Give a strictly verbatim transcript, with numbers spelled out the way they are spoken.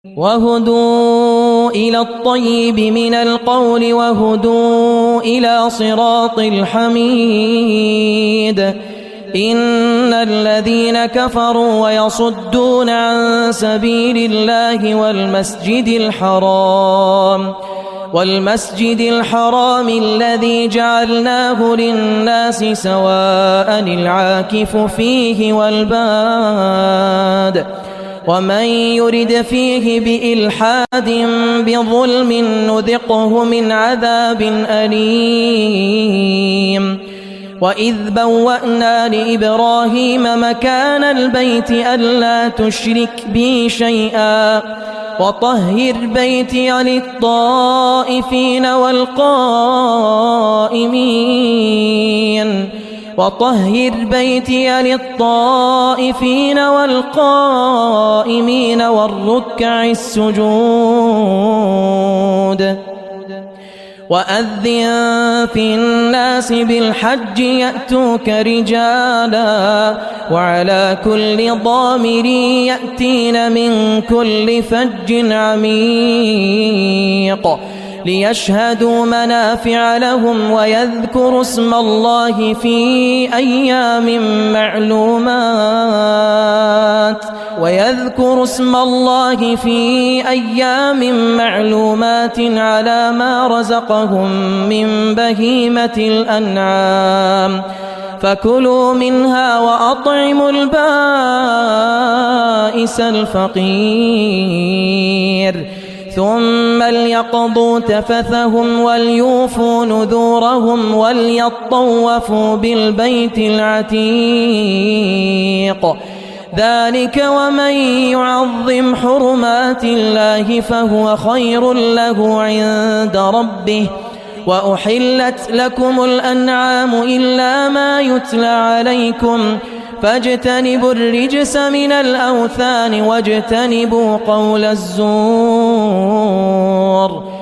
وهدوا إلى الطيب من القول وهدوا إلى صراط الحميد. إن الذين كفروا ويصدون عن سبيل الله والمسجد الحرام والمسجد الحرام الذي جعلناه للناس سواء العاكف فيه والباد ومن يرد فيه بإلحاد بظلم نذقه من عذاب أليم. وإذ بوأنا لإبراهيم مكان البيت ألا تشرك بي شيئا وطهر بيتي للطائفين والقائمين وطهر بيتي للطائفين والقائمين والركع السجود. وأذن في الناس بالحج يأتوك رجالا وعلى كل ضامر يأتين من كل فج عميق ليشهدوا منافع لهم ويذكروا اسم الله في أيام معلومات ويذكروا اسم الله في أيام معلومات على ما رزقهم من بهيمة الأنعام فكلوا منها وأطعموا البائس الفقير ثم ليقضوا تفثهم وليوفوا نذورهم وليطوفوا بالبيت العتيق. ذلك ومن يعظم حرمات الله فهو خير له عند ربه. وأحلت لكم الأنعام إلا ما يتلى عليكم فاجتنبوا الرجس من الأوثان واجتنبوا قول الزور